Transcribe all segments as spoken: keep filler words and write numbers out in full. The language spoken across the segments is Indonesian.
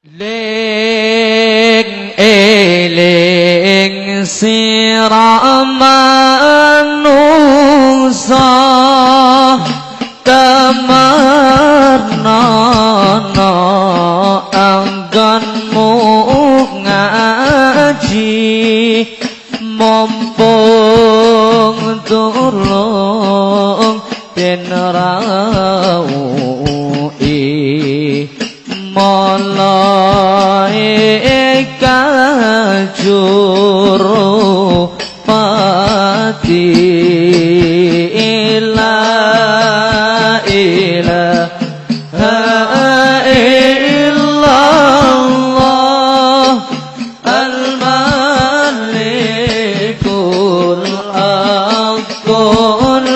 Ling eling sira manungsa temernono anggonmu ngaji mumpung tulung den rawuhi mulai kajuru pati ila ilaha illallah al-malikul haqqul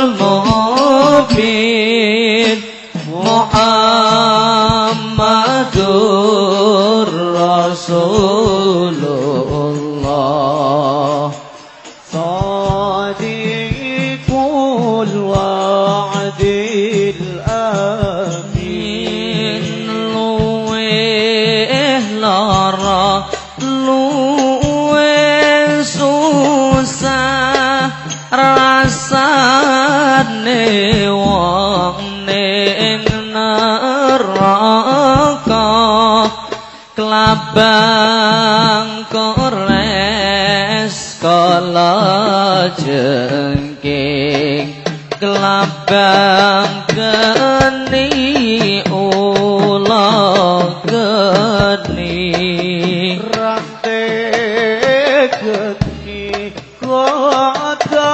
mubin Muhammadur Rasulullah Sadiqul wa'dil amin luweh lara luweh susah rasane wong ning neraka kelabang kores kala jengking kelabang geni ula geni rante geni kota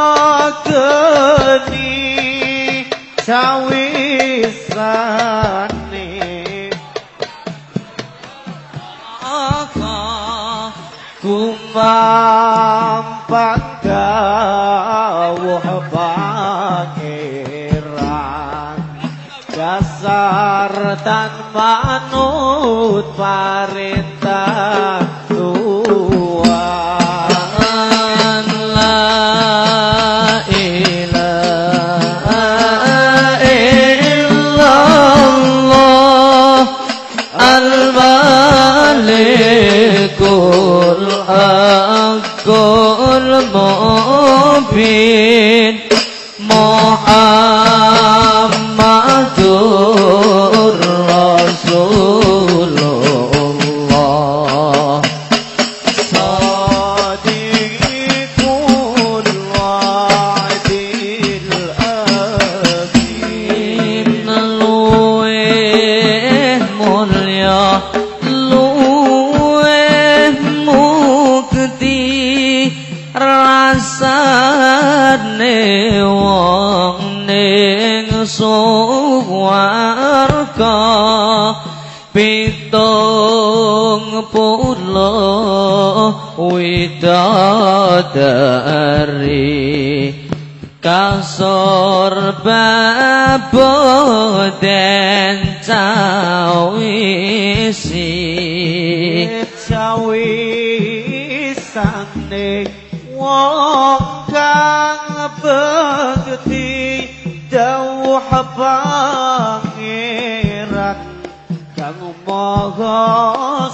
geni cawisane kumampang dawuh pangeran dasar tan manut parintah Tuhan la ilaha illallah al-malikul haqqul mubin Muhammadur Rasulullah Sadiqul wa'dil amin luweh mulya rasane wong ning swarga pitung puluh widodari kasur baboden cawisi cawisane wong kang bekti dawuh pangeran kang maha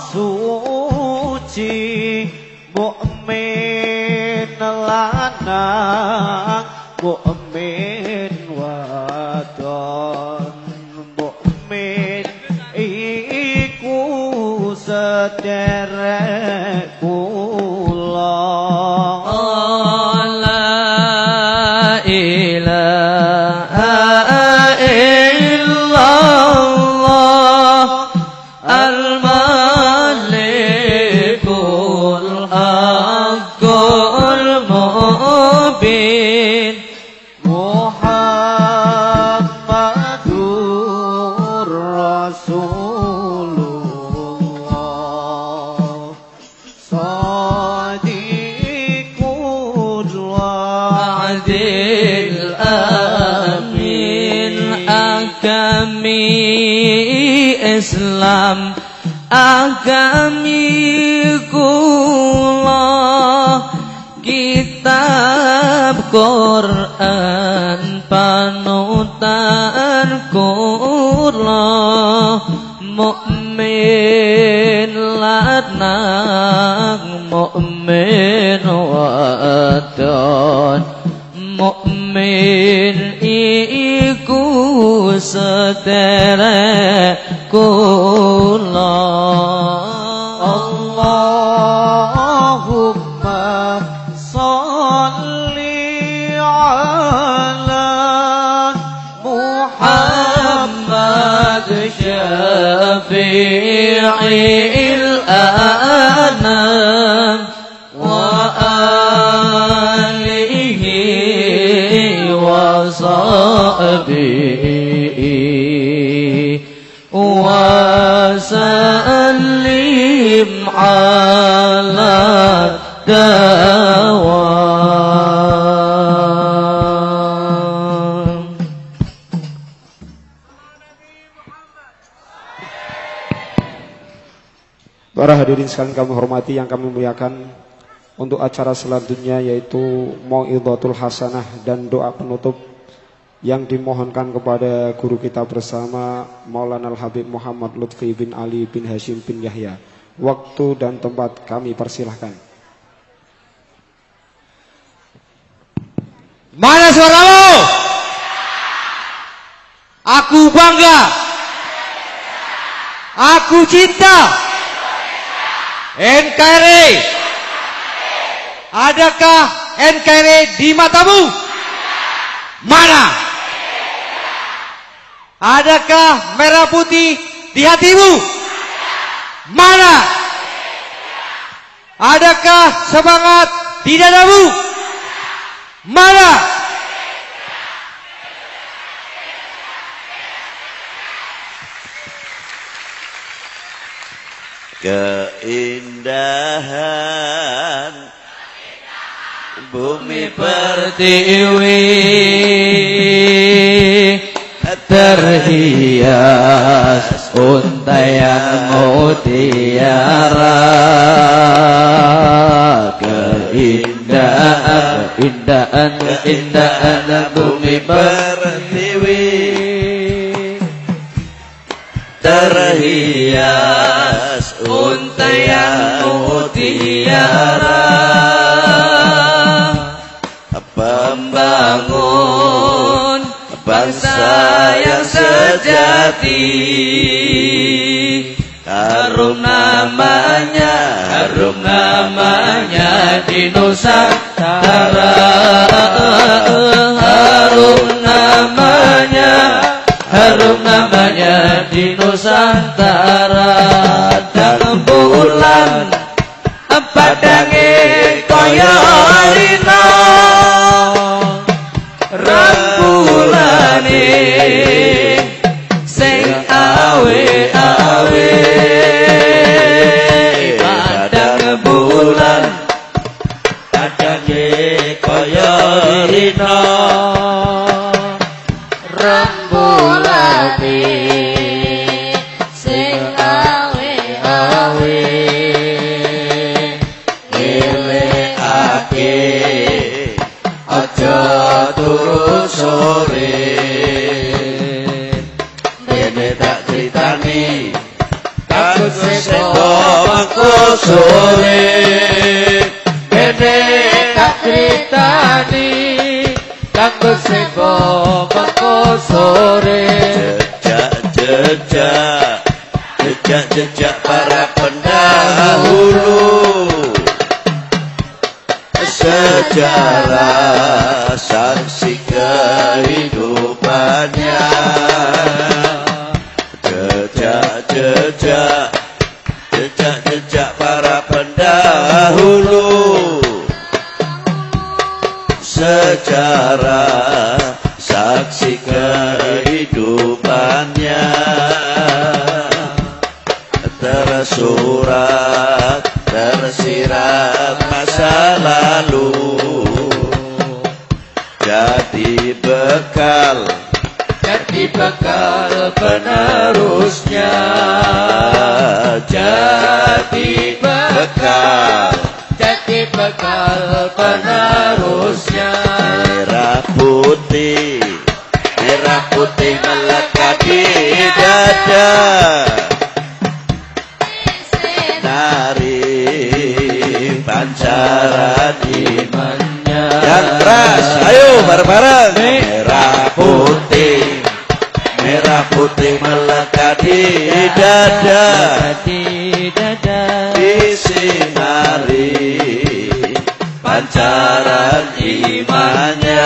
suci mukmin lanang mukmin wadon mukmin iku sederek kula ilaha illallah al-malikul haqqul mubin Muhammadur Rasulullah Sadiqul wa'dil amin agami Islam agami kula kitab Quran panutan kula mukmin lanang mukmin wadon mukmin iku sederek kula Allahumma sholli ala Muhammad syafi'il anam wa alihi wa sahbihi wa sallim ala dawam. Para hadirin sekalian kami hormati yang kami muliakan, untuk acara selanjutnya yaitu Mau'izatul Hasanah dan doa penutup yang dimohonkan kepada guru kita bersama Maulana Al-Habib Muhammad Lutfi bin Ali bin Hashim bin Yahya. Waktu dan tempat kami persilahkan. Mana suaramu? Aku bangga, aku cinta N K R I. Adakah N K R I di matamu? Mana? Adakah merah putih di hatimu? Mana? Adakah semangat di dadamu? Mana? Keindahan bumi Pertiwi terhias untayan mutiara, keindahan keindahan keindahan bumi pertiwi terhias untayan mutiara, pembangun bangsa yang sejati. Harum namanya, harum namanya di Nusantara. Harum namanya, harum namanya di Nusantara. Dan bulan padange kaya rina, rambulane sing awe-awe. Padang bulan padange kaya rina, rambulane sing awe-awe. Aja turu sore, dene tak critani kanggo seko mangko sore. Dene tak critani kanggo seko mangko sore. Jejak-jejak, jejak-jejak para pendahulu, sejarah saksi kehidupannya. Jejak-jejak, jejak-jejak para pendahulu, sejarah saksi kehidupannya. Tersurat, tersirat masa lalu, jadi bekal, jadi bekal penerusnya. Jadi bekal, jadi bekal penerusnya. Merah putih, merah putih melekat di dada. sinari pancaran imannya. Yang keras, ayo bareng-bareng. Merah putih, merah putih melekat di dada, di dada, disinari pancaran imannya.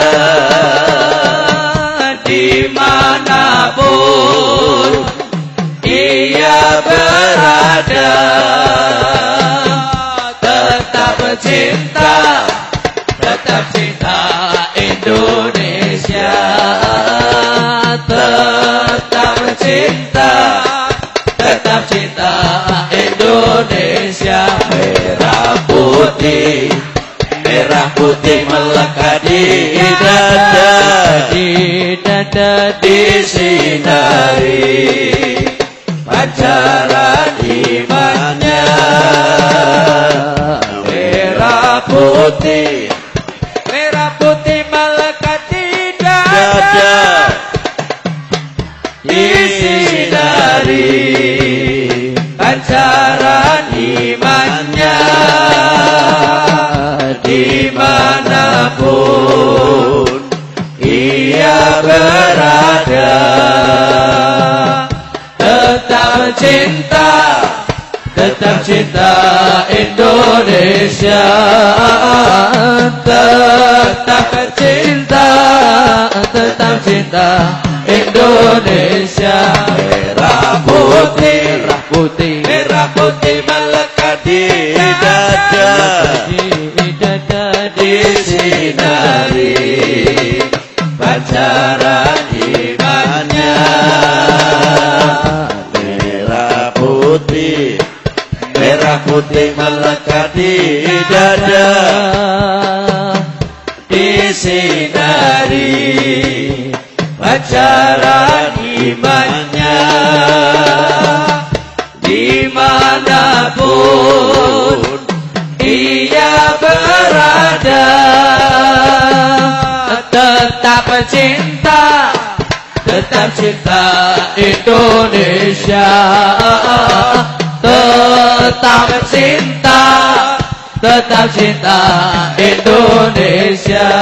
Dimanapun ia berada, tetap cinta, tetap cinta Indonesia, tetap cinta, tetap cinta Indonesia. Merah putih, merah putih melekat di dada, di dada, disinari pancaran imannya. Merah putih, Merah putih melekat di dada, dada, disinari pancaran imannya. Dimanapun ia berada, tetap cinta, tetap cinta Indonesia, tetap cinta, tetap cinta Indonesia. Merah putih, merah putih, merah putih melekat di dada, di dada, disinari pancaran imannya. Merah putih, merah putih melekat di dada, disinari pancaran imannya. Dimanapun ia berada, tetap cinta, tetap cinta Indonesia, tetap cinta, tetap cinta Indonesia,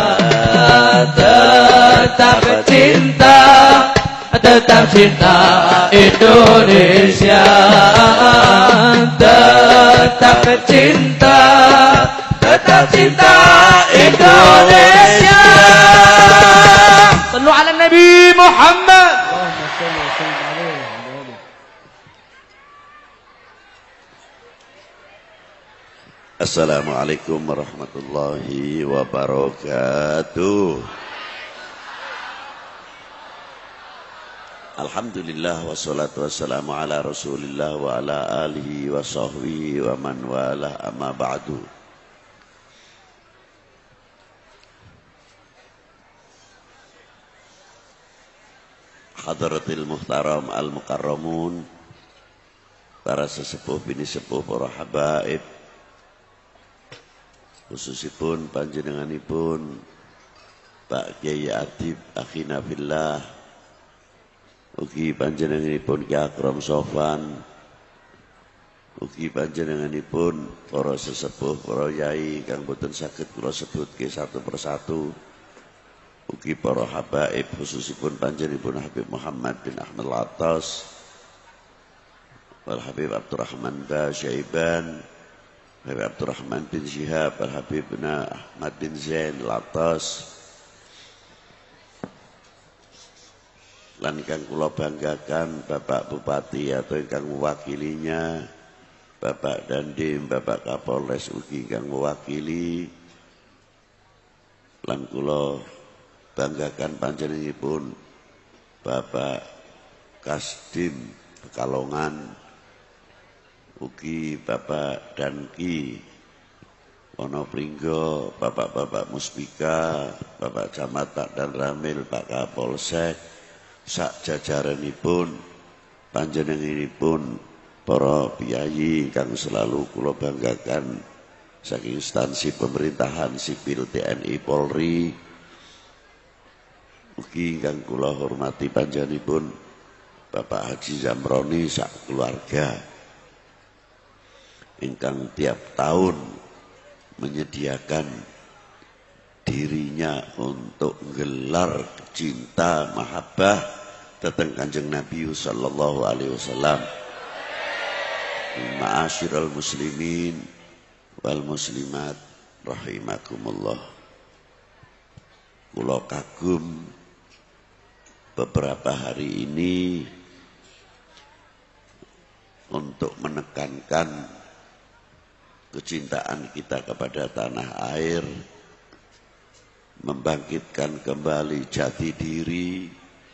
tetap cinta, tetap cinta Indonesia, tetap cinta, tetap cinta Indonesia. Sallu ala Nabi Muhammad. Assalamualaikum warahmatullahi wabarakatuh. Alhamdulillah wassalatu wassalamu ala Rasulillah wa ala alihi wa sahbihi wa man wala, amma ba'du. Hadratil muhtaram al-mukarramun, para sesepuh bini sepuh, para habaib, khususipun panjenenganipun Pak Kiai Adib akhina fillah, ugi panjenenganipun Ki Akram Sofan, ugi panjenenganipun para sesepuh, para yai kang boten saged kula sebutke satu persatu, ugi para habaib khususipun panjenenganipun Habib Muhammad bin Ahmad Al-Attas, wal Habib Abdurrahman Ba Syaiban, Habib Abdurrahman bin Syihab, wal Habibna Ahmad bin Zain Al-Attas, lan ingkang kula banggakan Bapak Bupati atau ingkang mewakilinya, Bapak Dandim, Bapak Kapolres ugi ingkang mewakili, lan kula banggakan panjenenganipun Bapak Kasdim Pekalongan, ugi Bapak Danki Wonopringgo, Bapak-bapak Muspika, Bapak Camat Pak Dan Ramil, Pak Kapolsek, sak jajaranipun panjenenganipun para piyayi kang selalu kula banggakan saking instansi pemerintahan sipil T N I Polri, ugi kang kula hormati panjenenganipun Bapak Haji Zamroni sak keluarga. ingkang tiap tahun menyediakan dirinya untuk gelar cinta mahabbah datang Kanjeng Nabi sallallahu alaihi wasallam. Ma'asyiral muslimin wal muslimat rahimakumullah. Kula kagum beberapa hari ini untuk menekankan kecintaan kita kepada tanah air, membangkitkan kembali jati diri,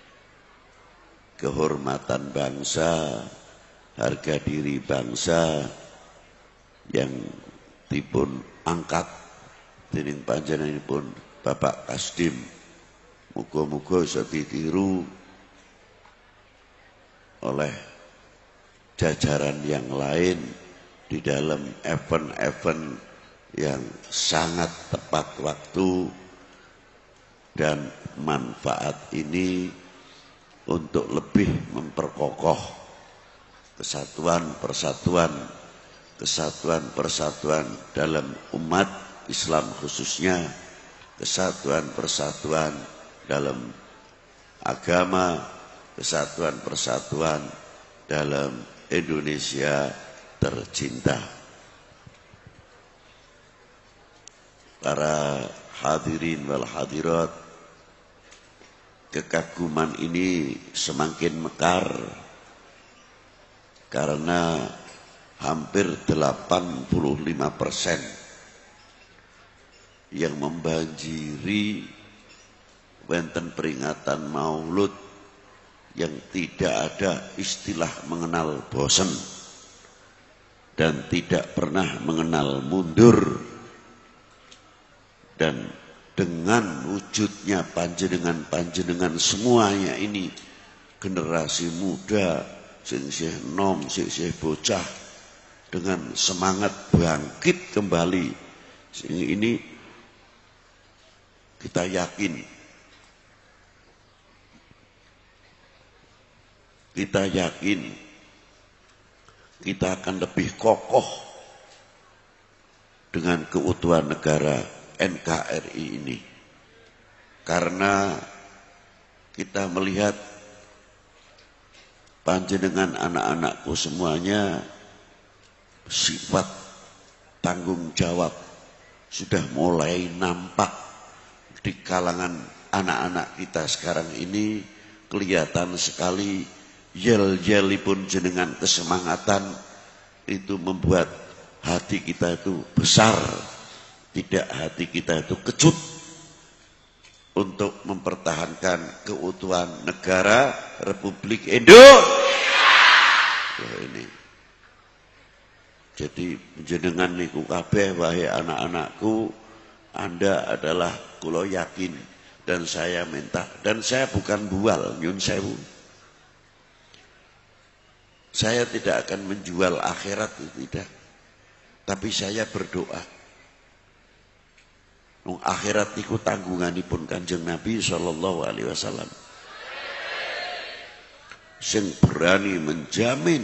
kehormatan bangsa, harga diri bangsa yang dipun angkat dening panjenenganipun Bapak Kasdim. Muga-muga bisa ditiru oleh jajaran yang lain di dalam event-event yang sangat tepat waktu dan manfaat ini untuk lebih memperkokoh kesatuan persatuan kesatuan persatuan dalam umat Islam khususnya, kesatuan persatuan dalam agama, kesatuan persatuan dalam Indonesia tercinta. Para hadirin wal hadirat, kekaguman ini semakin mekar karena hampir delapan puluh lima persen yang membanjiri wonten peringatan Maulud yang tidak ada istilah mengenal bosan dan tidak pernah mengenal mundur. Dan dengan wujudnya panjenengan-panjenengan semuanya ini, generasi muda, sing isih nom, sing isih bocah, dengan semangat bangkit kembali. Sing ini kita yakin, kita yakin kita akan lebih kokoh dengan keutuhan negara N K R I ini, karena kita melihat panjenengan anak-anakku semuanya sifat tanggung jawab sudah mulai nampak di kalangan anak-anak kita sekarang ini. Kelihatan sekali yel-yelipun jenengan kesemangatan itu membuat hati kita itu besar, tidak hati kita itu kecut untuk mempertahankan keutuhan negara Republik Indonesia. Oh, ini. Jadi jenengan niku kabeh wahai anak-anakku, Anda adalah kula yakin dan saya minta, dan saya bukan bual nyun sewu. Saya tidak akan menjual akhirat, itu tidak. Tapi saya berdoa. Akhirat niku tanggunganipun Kanjeng Nabi sallallahu alaihi wasallam. Sing berani menjamin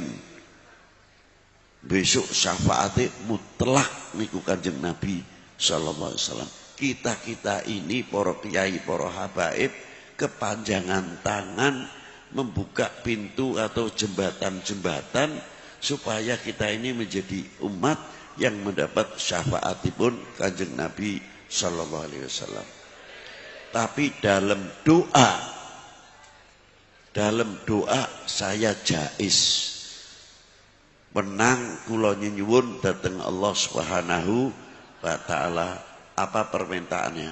besok syafaate mutlak niku Kanjeng Nabi sallallahu alaihi wasallam. Kita-kita ini para kiai, para habaib, kepanjangan tangan membuka pintu atau jembatan-jembatan supaya kita ini menjadi umat yang mendapat syafaatipun Kanjeng Nabi sallallahu alaihi wasallam. Tapi dalam doa, dalam doa saya jais menang kula nyuwun dhateng Allah Subhanahu wa taala. Apa permintaannya?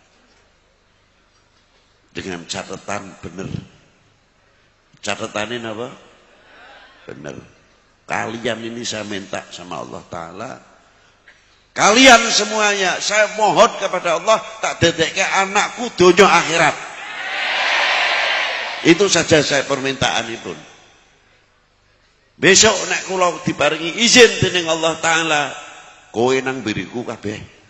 Dengan catatan benar. Catatannya apa? Benar. Kalian ini saya minta sama Allah taala, kalian semuanya saya mohon kepada Allah tak dedekke anakku donya akhirat. Itu saja saya permintaanipun. Besok nek kula diparingi izin dening Allah taala, kowe nang biriku kabeh.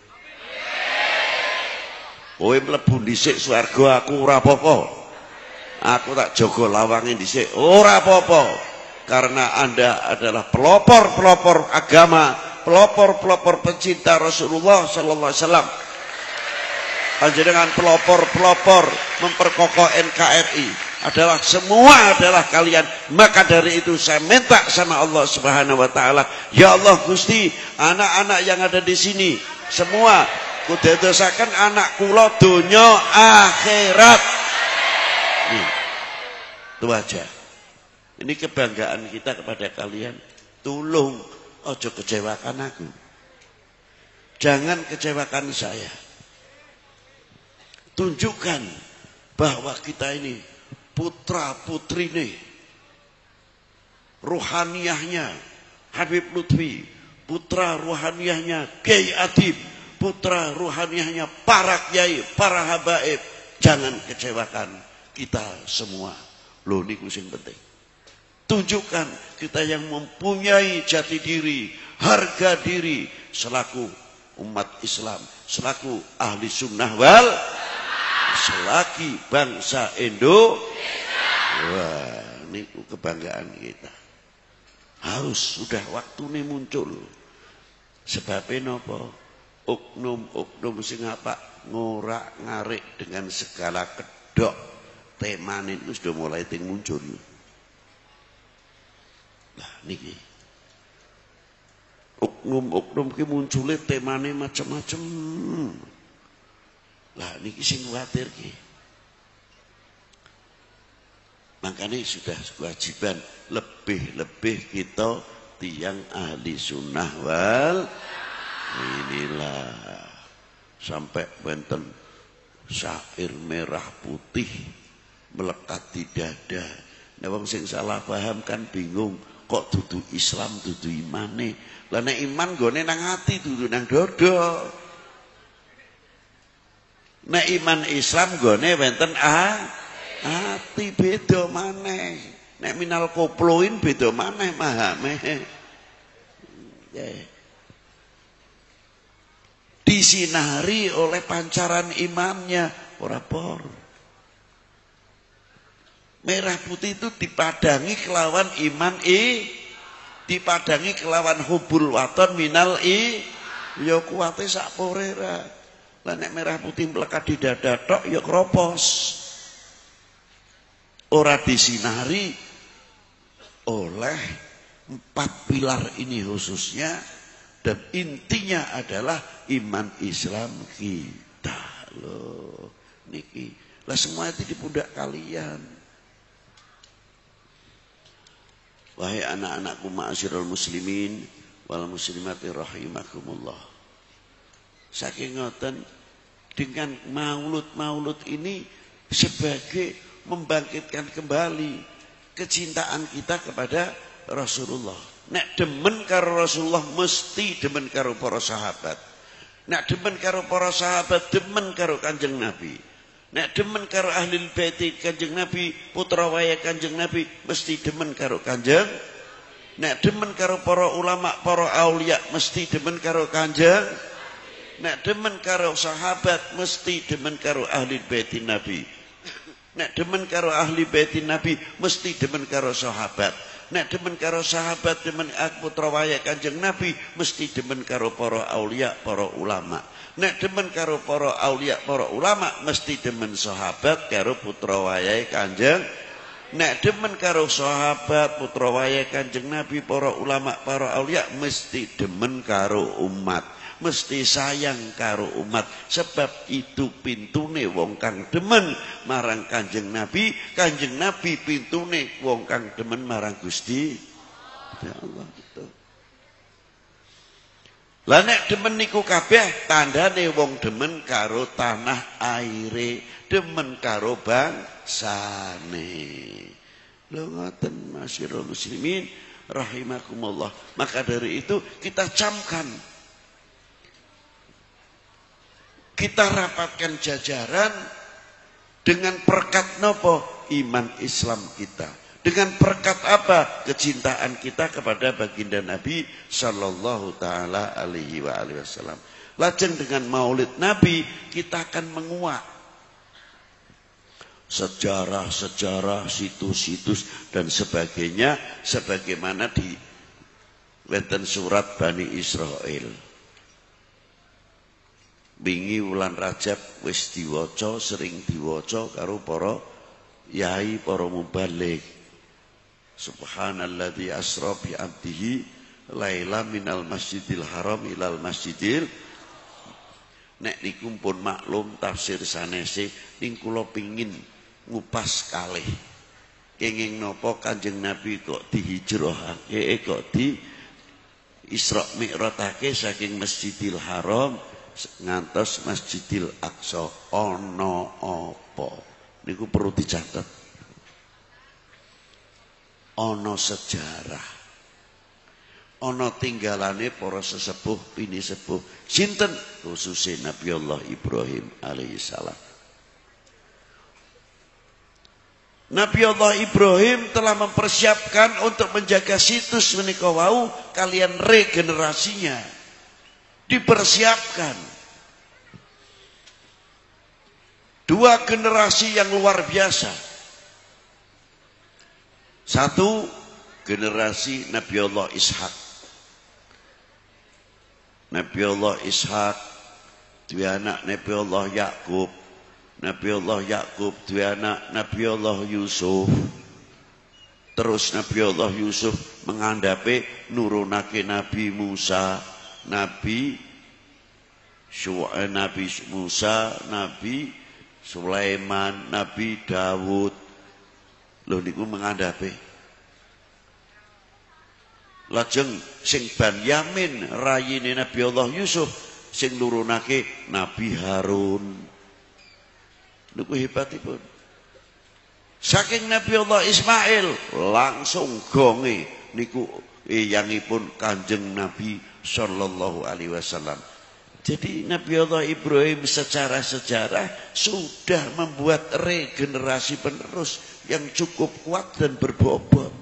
Kowe mlebu dhisik swarga aku ora apa-apa. Aku tak jaga lawange dhisik ora apa-apa. Karena Anda adalah pelopor-pelopor agama pelopor-pelopor pecinta Rasulullah sallallahu alaihi wasallam. Panjenengan pelopor-pelopor memperkokoh N K R I adalah semua adalah kalian. Maka dari itu saya minta sama Allah Subhanahu wa taala, ya Allah Gusti, anak-anak yang ada di sini semua kudadosaken anak kula donya akhirat. Nih, itu aja. Ini kebanggaan kita kepada kalian. Tolong ojo kecewakan aku. Jangan kecewakan saya. Tunjukkan bahwa kita ini putra putri nih, ruhaniyahnya Habib Lutfi, putra ruhaniyahnya Kiai Adib, putra ruhaniyahnya para kiai, para habaib. Jangan kecewakan kita semua. Loh niku sing penting. Tunjukkan kita yang mempunyai jati diri, harga diri selaku umat Islam, selaku ahli sunnah wal selagi bangsa Indonesia. Wah, ini kebanggaan kita. Harus sudah waktu ini muncul. Sebabnya nopo? Oknum-oknum sing apa ngorak ngarik dengan segala kedok teman itu sudah mulai ting muncul. Nah, niki. Oknum-oknum ki munculnya temane macam-macam. Lah niki sing kuwatir ki. Makanya sudah kewajiban lebih-lebih kita tiang ahli sunnah wal inilah sampai benten syair merah putih melekat di dada. Nah wong sing salah paham kan bingung, kok dudu Islam dudu imane. Lah nek iman gone nang ati dudu nang dodo. Nek iman Islam gone wenten ah ati beda maneh. Nek minal koploin beda maneh mahame. Yeah. Disinari oleh pancaran imannya ora por. Merah putih itu dipadangi kelawan iman i, dipadangi kelawan hubul waton minal i, ya kuwate sak pore ra. Lah nek merah putih melekat di dada tok ya kropos. Ora disinari oleh empat pilar ini khususnya, dan intinya adalah iman Islam kita. Loh, niki. Lah semua itu di pundak kalian. Wahai anak-anakku ma'asyiral muslimin wal muslimati rahimakumullah. Saking ngoten, dengan maulud-maulud ini sebagai membangkitkan kembali kecintaan kita kepada Rasulullah. Nek demen karo Rasulullah mesti demen karo para sahabat. Nek demen karo para sahabat demen karo Kanjeng Nabi. Nek demen karo ahli bait Kanjeng Nabi, putra waya Kanjeng Nabi mesti demen karo Kanjeng. Nek demen karo para ulama, para aulia mesti demen karo Kanjeng. Nek demen karo sahabat mesti demen karo ahli bait Nabi. Nek demen karo ahli bait Nabi mesti demen karo sahabat. Nek demen karo sahabat demen putra waya Kanjeng Nabi mesti demen karo para aulia, para ulama. Nek demen karo para aulia, para ulama mesti demen sahabat karo putra waya Kanjeng. Nek demen karo sahabat, putra waya Kanjeng Nabi, para ulama, para aulia mesti demen karo umat. Mesti sayang karo umat. Sebab itu pintune wong kang demen marang Kanjeng Nabi, Kanjeng Nabi pintune wong kang demen marang Gusti ya Allah. Itu lah nek demen niku kabeh tandane wong demen karo tanah aire, demen karo bangsane. Lho ngoten masyarul muslimin rahimakumullah. Maka dari itu kita camkan, kita rapatkan jajaran dengan perkat nopo iman Islam kita. Dengan perkat apa? Kecintaan kita kepada baginda Nabi sallallahu taala alaihi wa alihi wasallam. Lajeng dengan maulid Nabi kita akan menguak sejarah-sejarah, situs-situs dan sebagainya sebagaimana di wonten surat Bani Israil. Wingi wulan Rajab wis diwaca, sering diwaca karo para yai, para mubaligh. Subhanalladzi asra bi 'abdihi laila minal masjidil haram ilal masjidil. Nek niku pun maklum tafsir sanese ning kula pingin ngupas kalih. Kenging napa Kanjeng Nabi kok dihijrahake, kok di Isra Mi'rajake saking Masjidil Haram ngantos Masjidil Aqsa. Ana apa? Niku perlu dicatat. Ana sejarah. Ana tinggalane para sesepuh pini sepuh. Sinten? Khususnya Nabi Allah Ibrahim alaihissalam. Nabi Allah Ibrahim telah mempersiapkan untuk menjaga situs menika wau kalian regenerasinya. Dipersiapkan. Dua generasi yang luar biasa. Satu generasi Nabi Allah Ishak. Nabi Allah Ishak dua anak Nabi Allah Yakub. Nabi Allah Yakub dua anak Nabi Allah Yusuf. Terus Nabi Allah Yusuf mengandhape nurunake Nabi Musa, Nabi Syu'aib, Nabi Musa, Nabi Sulaiman, Nabi Dawud. Lho niku mengandhape. Lajeng sing Banyamin rayine Nabi Allah Yusuf sing nurunake Nabi Harun. Niku hebatipun. Saking Nabi Allah Ismail langsung gonge niku eyangipun Kanjeng Nabi sallallahu alaihi wasallam. Jadi Nabi Allah Ibrahim secara sejarah sudah membuat regenerasi penerus yang cukup kuat dan berbobot.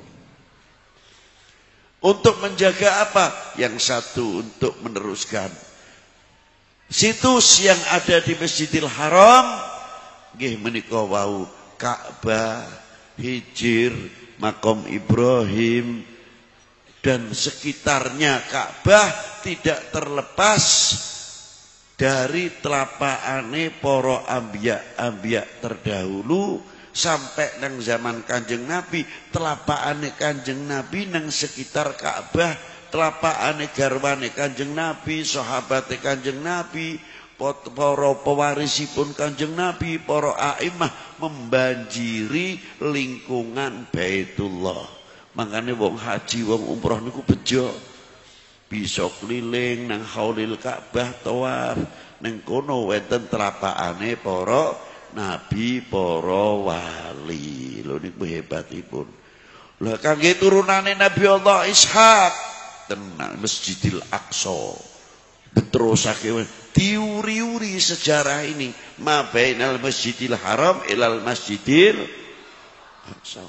Untuk menjaga apa? Yang satu untuk meneruskan situs yang ada di Masjidil Haram, nggih menika wau Ka'bah, Hijr, Makom Ibrahim dan sekitarnya Ka'bah tidak terlepas dari telapakane para anbiya-anbiya terdahulu. Sampai nang zaman Kanjeng Nabi, telapakane Kanjeng Nabi nang sekitar Ka'bah, telapakane garwane Kanjeng Nabi, sahabate Kanjeng Nabi, para pewarisipun Kanjeng Nabi, para a'immah membanjiri lingkungan Baitullah. Makanya wong haji, wong umroh niku bejo. Bisa keliling nang haulil Ka'bah tawaf, nang kono wonten telapakane para Nabi, para wali. Lho niku hebatipun. Lah kangge turunane Nabi Allah Ishak tenang Masjidil Aqsa. Diterusake diuri-uri sejarah ini, ma bainal Masjidil Haram ilal Masjidil Aqsa.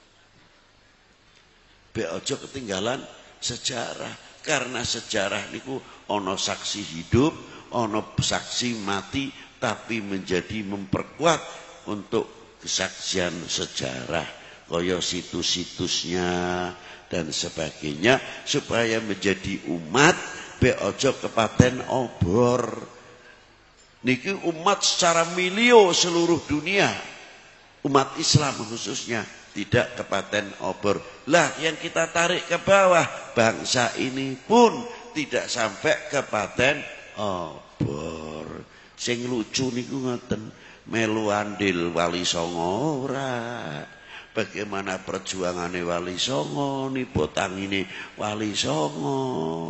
Be aja ketinggalan sejarah, karena sejarah niku ana saksi hidup, ana saksi mati, tapi menjadi memperkuat untuk kesaksian sejarah kaya situs-situsnya dan sebagainya, supaya menjadi umat be aja kepaten obor. Niki umat secara milio seluruh dunia, umat Islam khususnya tidak kepaten obor. Lah yang kita tarik ke bawah, bangsa ini pun tidak sampai kepaten obor. Sing lucu niku ngoten, melu andil Wali Songo ora. Bagaimana perjuangane Wali Songo, nipu tangine Wali Songo.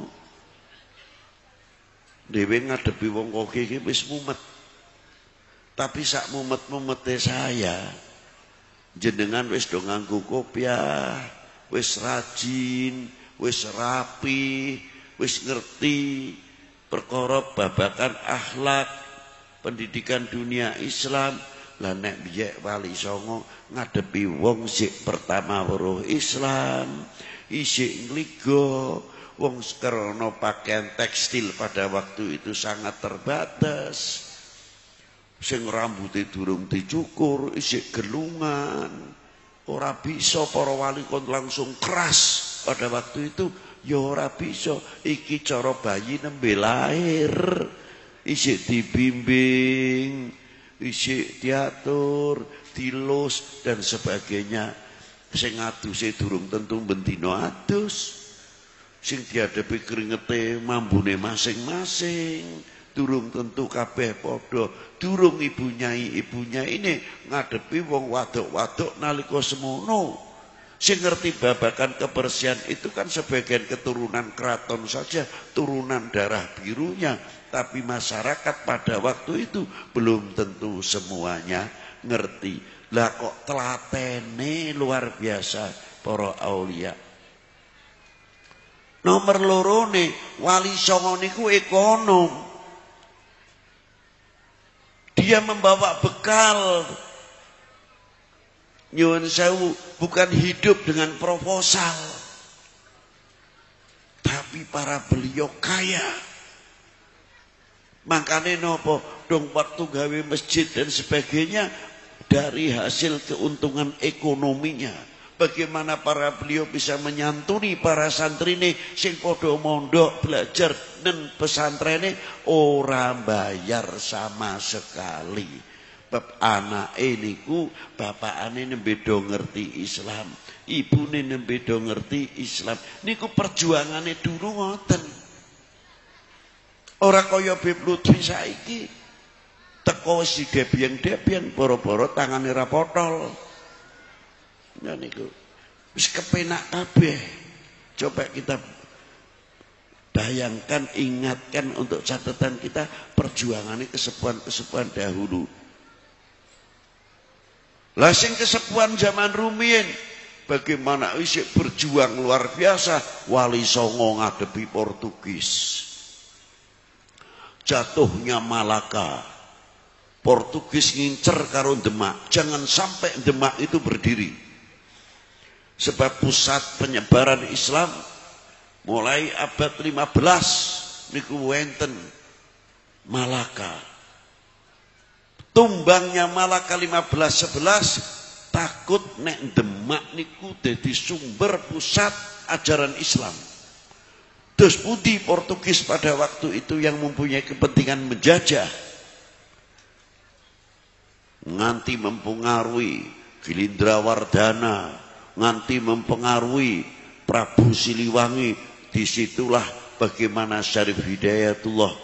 Dhewe ngadepi wong koge iki wis mumet. Tapi sak mumet-mumete saya, jenengan wis do nganggo kopiah, wis rajin, wis rapi, wis ngerti perkara babakan akhlak, pendidikan dunia Islam. Lah nek biye Wali Songo ngadepi wong sik pertama weruh Islam, isik ngligo, wong karena pakaian tekstil pada waktu itu sangat terbatas. Sing rambutnya durung dicukur, isik gelungan. Ora bisa para wali kon langsung keras pada waktu itu. Ya ora bisa, iki cara bayi nembe lahir. Isik dibimbing, isik diatur, dilus dan sebagainya. Sing aduse durung tentu bendino adus. Sing dihadapi keringete mambune masing-masing. Durung tentu kabeh padha. Durung ibu nyai ibu nyai ini ngadepi wong wadok-wadok nalika semono. Sing ngerti babakan kebersihan itu kan sebagian keturunan keraton saja, turunan darah birunya. Tapi masyarakat pada waktu itu belum tentu semuanya ngerti. Lah kok telatene luar biasa para aulia. Nomor lorone Wali Songo niku ekonom. Dia membawa bekal. Nyuwun sewu, bukan hidup dengan proposal. Tapi para beliau kaya. Makanya nopo dong waktu gawe masjid dan sebagainya dari hasil keuntungan ekonominya. Bagaimana para beliau bisa menyantuni para santrine sing padha mondok belajar dan pesantrene ora bayar sama sekali. Bab anak niku bapakane nembe do ngerti Islam, ibune nembe do ngerti Islam. Niku perjuangane dulu ngoten. Ora kaya Bib Lutfi saiki. Teko wis didebyeng-debyeng boro-boro tangane ra potol. Ya niku wis kepenak kabeh. Coba kita bayangkan, ingatkan untuk catatan kita perjuangannya kesepuan-kesepuan dahulu. Lah sing kesepuan zaman rumiyin bagaimana isik berjuang luar biasa. Wali Songo ngadepi Portugis. Jatuhnya Malaka. Portugis ngincer karo Demak. Jangan sampai Demak itu berdiri. Sebab pusat penyebaran Islam mulai abad lima belas niku wenten Malaka. Tumbangnya Malaka lima belas sebelas takut nek Demak niku dadi sumber pusat ajaran Islam. Terus pundi Portugis pada waktu itu yang mempunyai kepentingan menjajah nganti mempengaruhi Gilindrawardana, nganti mempengaruhi Prabu Siliwangi. Disitulah bagaimana Syarif Hidayatullah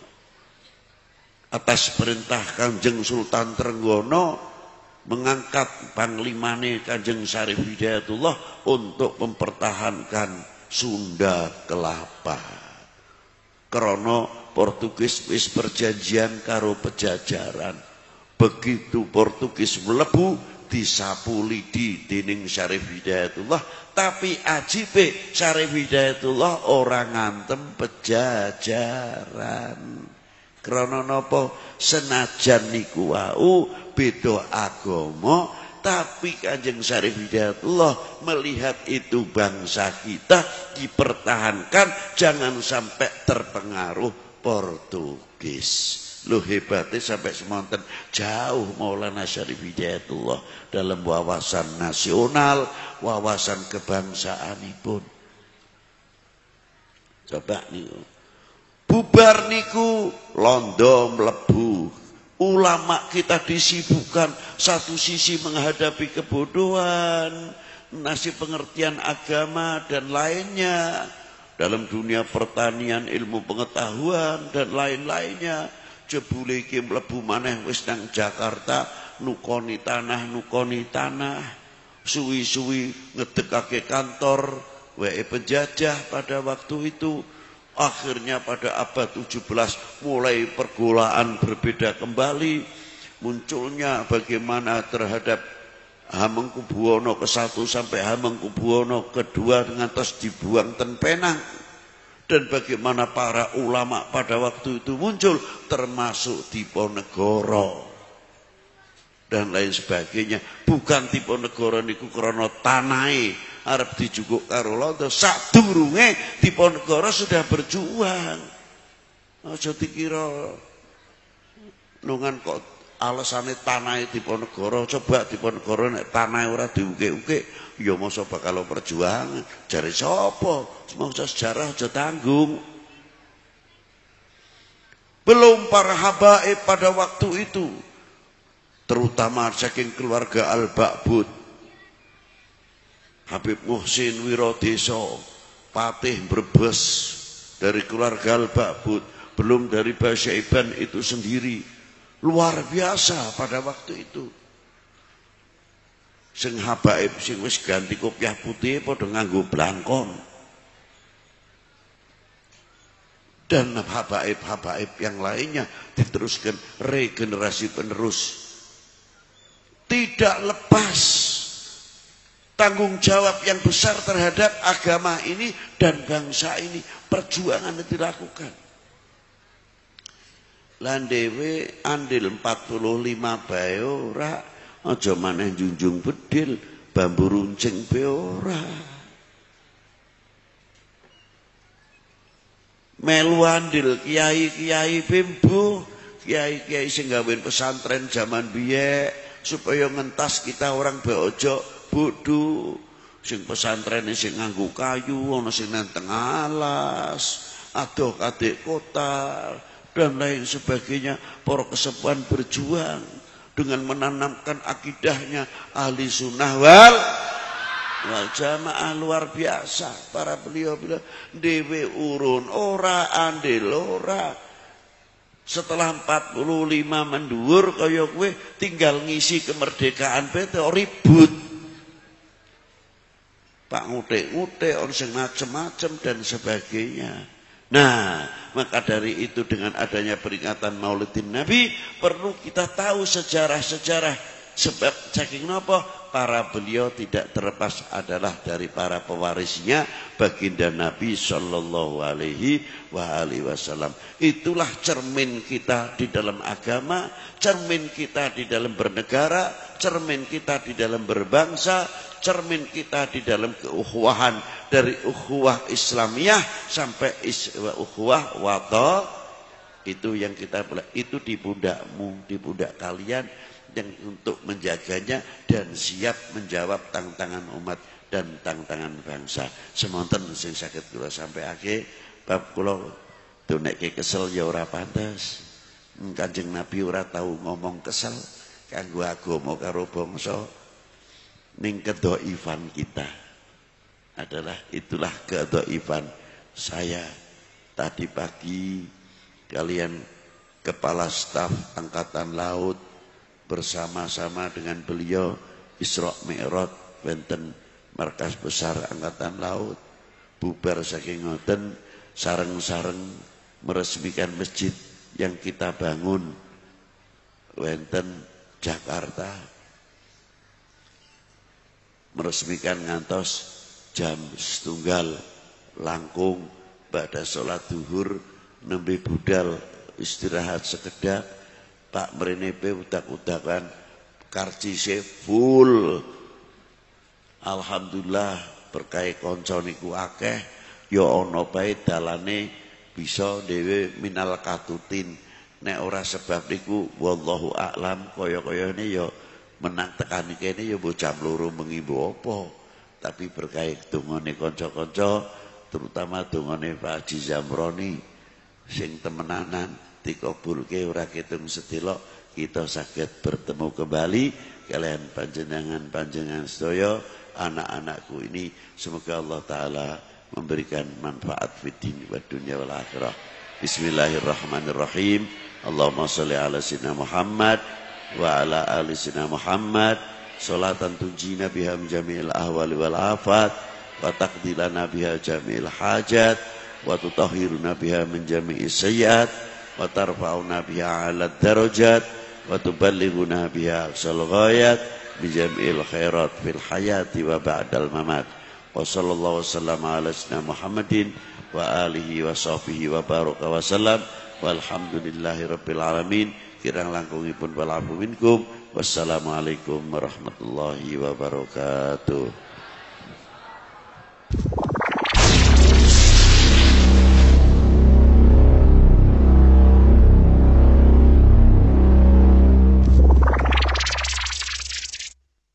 atas perintah Kanjeng Sultan Trenggono mengangkat panglimane Kanjeng Syarif Hidayatullah untuk mempertahankan Sunda Kelapa. Karena Portugis wis perjanjian karo Pejajaran. Begitu Portugis mlebu disapu lidi dening Syarif Hidayatullah, tapi ajibe Syarif Hidayatullah ora ngantem Pejajaran. Krana napa? Senajan niku wau beda agama, tapi Kanjeng Syarif Hidayatullah melihat itu bangsa kita dipertahankan jangan sampai terpengaruh Portugis. Loh hebatnya sampai semonten jauh Maulana Syarif Hidayatullah dalam wawasan nasional, wawasan kebangsaanipun. Coba niku. Bubar niku londo mlebu. Ulama kita disibukkan satu sisi menghadapi kebodohan, nasib pengertian agama dan lainnya. Dalam dunia pertanian, ilmu pengetahuan dan lain-lainnya. Jebule iki mlebu maneh wis nang Jakarta nukoni tanah nukoni tanah suwi-suwi ngedekake kantor wae penjajah pada waktu itu. Akhirnya pada abad tujuh belas mulai pergolaan berbeda kembali, munculnya bagaimana terhadap Hamengkubuwono ke satu sampai Hamengkubuwono kedua dengan terus dibuang ten Penang. Dan bagaimana para ulama pada waktu itu muncul termasuk Diponegoro dan lain sebagainya. Bukan Diponegoro niku krana tanahe arep dijukuk karo londo, sadurunge Diponegoro sudah berjuang. Aja dikira nungan kok alasane tanah Diponegoro, coba Diponegoro nek tanah ora diuke-uke ya masa bakal perjuangan. Jare sapa? Semasa sejarah aja tanggung. Belum para habaib pada waktu itu, terutama saking keluarga Al-Ba'bud, Habib Muhsin Wirodeso, Patih Brebes dari keluarga Al-Ba'bud, belum dari Basyaiban itu sendiri, luar biasa pada waktu itu. Sing habaib sing wis ganti kopiah putih padha nganggo blangkon. Dan habaib-habaib yang lainnya diteruskan regenerasi penerus. Tidak lepas tanggung jawab yang besar terhadap agama ini dan bangsa ini. Perjuangan yang dilakukan. Landewe andil empat puluh lima bae ora, aja maneh junjung bedil, bambu runcing bae ora. Melu andil kiai-kiai bimbo, kiai-kiai sing gawe pesantren zaman biyen supaya ngentas kita orang beojo bodoh. Sing pesantren sing nganggo kayu, ana sing nang tengah alas, adoh kadek kota dan lain sebagainya. Para kesepuhan berjuang dengan menanamkan akidahnya ahli sunnah wal wal jamaah luar biasa. Para beliau bilang dewe urun ora andil ora. Setelah empat puluh lima menduur kaya kowe tinggal ngisi kemerdekaan P T ribut. Pak ngutik-ngutik orang sing macem-macem dan sebagainya. Nah, maka dari itu dengan adanya peringatan Maulidin Nabi perlu kita tahu sejarah-sejarah. Sebab saking napa para beliau tidak terlepas adalah dari para pewarisnya baginda Nabi sallallahu alaihi wasallam. Itulah cermin kita di dalam agama, cermin kita di dalam bernegara, cermin kita di dalam berbangsa, cermin kita di dalam keukhuwahan dari ukhuwah Islamiyah sampai ukhuwah wata. Itu yang kita itu di pundakmu, di pundak kalian yang untuk menjaganya dan siap menjawab tantangan umat dan tantangan bangsa. Semonten sing saged kula sampaiake bab kula donekke kesel ya ora pantes. Kanjeng Nabi ora tahu ngomong kesel kanggo agama karo bangsa. Ning kedoifan kita adalah itulah kedoifan saya. Tadi pagi kalian kepala staf angkatan laut bersama-sama dengan beliau Isra Mi'raj wonten markas besar angkatan laut. Bubar saking ngoten sareng-sareng meresmikan masjid yang kita bangun wonten Jakarta. Meresmikan ngantos jam setunggal langkung pada sholat duhur nembe budal istirahat sekedap. Pak mrenepe udak-udakan karcise full. Alhamdulillah berkah kanca niku akeh ya ana bae dalane bisa dhewe minal katutin. Nek ora sebab niku wallahu a'lam kaya-kayane ya menang tekan kene ya bocah loro mengibu apa. Tapi berkah dongane kanca-kanca terutama dongane Pak Haji Zamroni sing temenanan dikabulke ora ketung sedilok kita saged bertemu kembali kalian panjenengan-panjenengan sedaya anak-anakku ini. Semoga Allah Ta'ala memberikan manfaat fid din wa dunya wal akhirah. Bismillahirrahmanirrahim. Allahumma sholli ala sayyidina Muhammad wa ala ali sayyidina Muhammad salatan tunjina biha min jami'il ahwali wal afat wa taqdilana biha jami'il hajat wa tutahhiruna biha min jami'is sayyiat wa tarfa'una biha 'ala darajat wa tuballighuna biha aqsal ghayat bi jam'il khairat fil hayati wa ba'dal mamat. Wa sallallahu wasallam ala sayyidina Muhammadin wa alihi wa sahbihi wa baraka wa sallam walhamdulillahi rabbil alamin. Kirang langkungipun wal afu minkum. Wassalamualaikum warahmatullahi wabarakatuh.